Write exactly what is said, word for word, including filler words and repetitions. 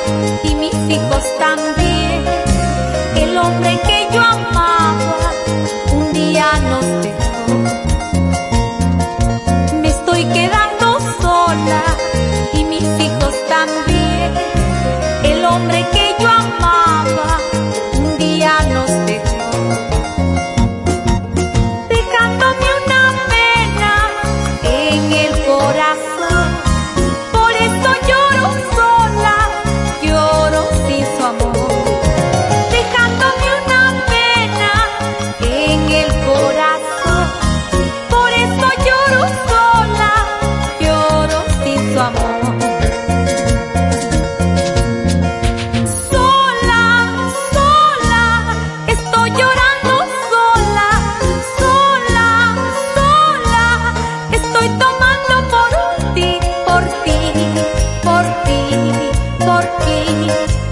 y mis hijos también. El hombre que yo amaba un día nos dejó. Me estoy quedando sola y mis hijos también. El hombre que yo amaba un día nos dejó, dejándome una pena en el corazón. Por eso lloro sola, lloro sin su amor, dejándome una pena en el corazón. Por eso lloro sola, lloro sin su amor. Por ti, por ti, por ti.